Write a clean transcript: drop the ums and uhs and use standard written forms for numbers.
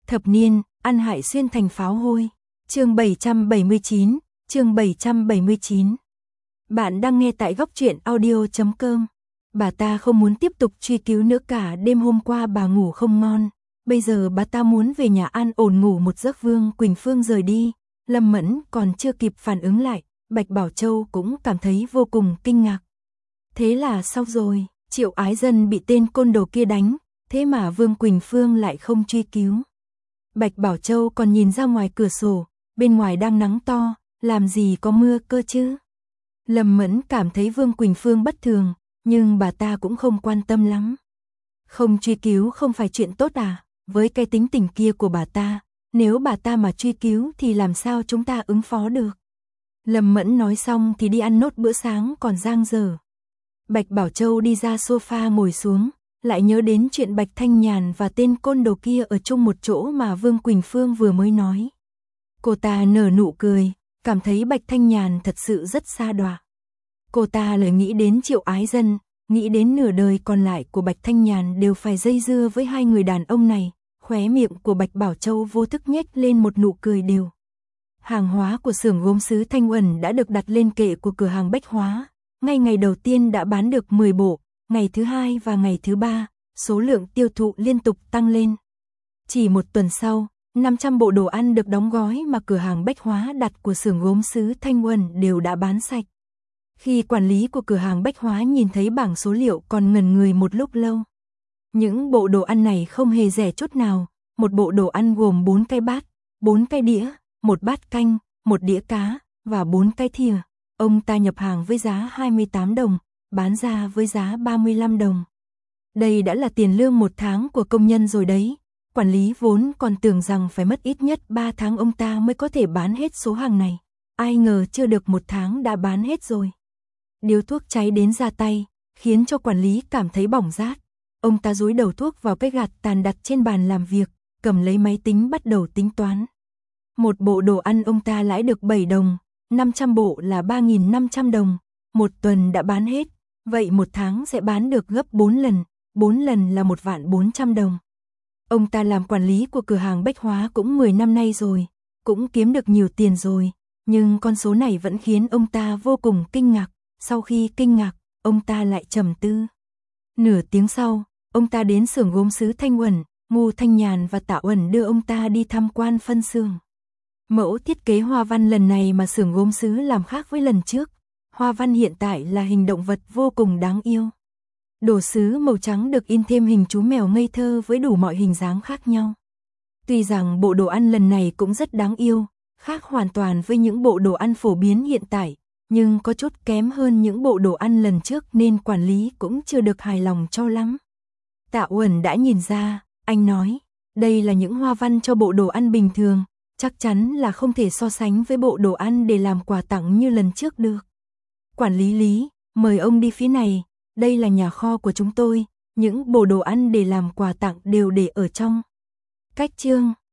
Thập niên, ăn hại xuyên thành pháo hôi. Chương 779, chương 779. Bạn đang nghe tại góc truyện audio.com. Bà ta không muốn tiếp tục truy cứu nữa cả, đêm hôm qua bà ngủ không ngon. Bây giờ bà ta muốn về nhà an ổn ngủ một giấc. Vương Quỳnh Phương rời đi, Lâm Mẫn còn chưa kịp phản ứng lại, Bạch Bảo Châu cũng cảm thấy vô cùng kinh ngạc. Thế là sao rồi, Triệu Ái Dân bị tên côn đồ kia đánh, thế mà Vương Quỳnh Phương lại không truy cứu. Bạch Bảo Châu còn nhìn ra ngoài cửa sổ, bên ngoài đang nắng to, làm gì có mưa cơ chứ. Lâm Mẫn cảm thấy Vương Quỳnh Phương bất thường, nhưng bà ta cũng không quan tâm lắm. Không truy cứu không phải chuyện tốt à, với cái tính tình kia của bà ta, nếu bà ta mà truy cứu thì làm sao chúng ta ứng phó được. Lâm Mẫn nói xong thì đi ăn nốt bữa sáng còn dang dở. Bạch Bảo Châu đi ra sofa ngồi xuống, lại nhớ đến chuyện Bạch Thanh Nhàn và tên côn đồ kia ở chung một chỗ mà Vương Quỳnh Phương vừa mới nói. Cô ta nở nụ cười, cảm thấy Bạch Thanh Nhàn thật sự rất xa đọa. Cô ta lại nghĩ đến Triệu Ái Dân, nghĩ đến nửa đời còn lại của Bạch Thanh Nhàn đều phải dây dưa với hai người đàn ông này, khóe miệng của Bạch Bảo Châu vô thức nhếch lên một nụ cười đều. Hàng hóa của xưởng gốm sứ Thanh Uẩn đã được đặt lên kệ của cửa hàng bách hóa, ngay ngày đầu tiên đã bán được 10 bộ, ngày thứ hai và ngày thứ ba, số lượng tiêu thụ liên tục tăng lên. Chỉ một tuần sau, 500 bộ đồ ăn được đóng gói mà cửa hàng bách hóa đặt của xưởng gốm sứ Thanh Uẩn đều đã bán sạch. Khi quản lý của cửa hàng bách hóa nhìn thấy bảng số liệu còn ngẩn người một lúc lâu. Những bộ đồ ăn này không hề rẻ chút nào, một bộ đồ ăn gồm 4 cái bát, 4 cái đĩa, một bát canh, một đĩa cá và 4 cái thìa. Ông ta nhập hàng với giá 28 đồng, bán ra với giá 35 đồng. Đây đã là tiền lương một tháng của công nhân rồi đấy. Quản lý vốn còn tưởng rằng phải mất ít nhất 3 tháng ông ta mới có thể bán hết số hàng này. Ai ngờ chưa được một tháng đã bán hết rồi. Điếu thuốc cháy đến ra tay, khiến cho quản lý cảm thấy bỏng rát. Ông ta dúi đầu thuốc vào cái gạt tàn đặt trên bàn làm việc, cầm lấy máy tính bắt đầu tính toán. Một bộ đồ ăn ông ta lãi được 7 đồng, 500 bộ là 3.500 đồng, một tuần đã bán hết, vậy một tháng sẽ bán được gấp 4 lần là 1.400.000 đồng. Ông ta làm quản lý của cửa hàng bách hóa cũng 10 năm nay rồi, cũng kiếm được nhiều tiền rồi, nhưng con số này vẫn khiến ông ta vô cùng kinh ngạc. Sau khi kinh ngạc, ông ta lại trầm tư. Nửa tiếng sau, ông ta đến xưởng gốm sứ Thanh Uẩn, Ngô Thanh Nhàn và Tạ Uẩn đưa ông ta đi tham quan phân xưởng. Mẫu thiết kế hoa văn lần này mà xưởng gốm sứ làm khác với lần trước. Hoa văn hiện tại là hình động vật vô cùng đáng yêu. Đồ sứ màu trắng được in thêm hình chú mèo ngây thơ với đủ mọi hình dáng khác nhau. Tuy rằng bộ đồ ăn lần này cũng rất đáng yêu, khác hoàn toàn với những bộ đồ ăn phổ biến hiện tại, nhưng có chút kém hơn những bộ đồ ăn lần trước nên quản lý cũng chưa được hài lòng cho lắm. Tạ Uẩn đã nhìn ra, anh nói, đây là những hoa văn cho bộ đồ ăn bình thường, chắc chắn là không thể so sánh với bộ đồ ăn để làm quà tặng như lần trước được. Quản lý Lý, mời ông đi phía này, đây là nhà kho của chúng tôi, những bộ đồ ăn để làm quà tặng đều để ở trong. Cách chương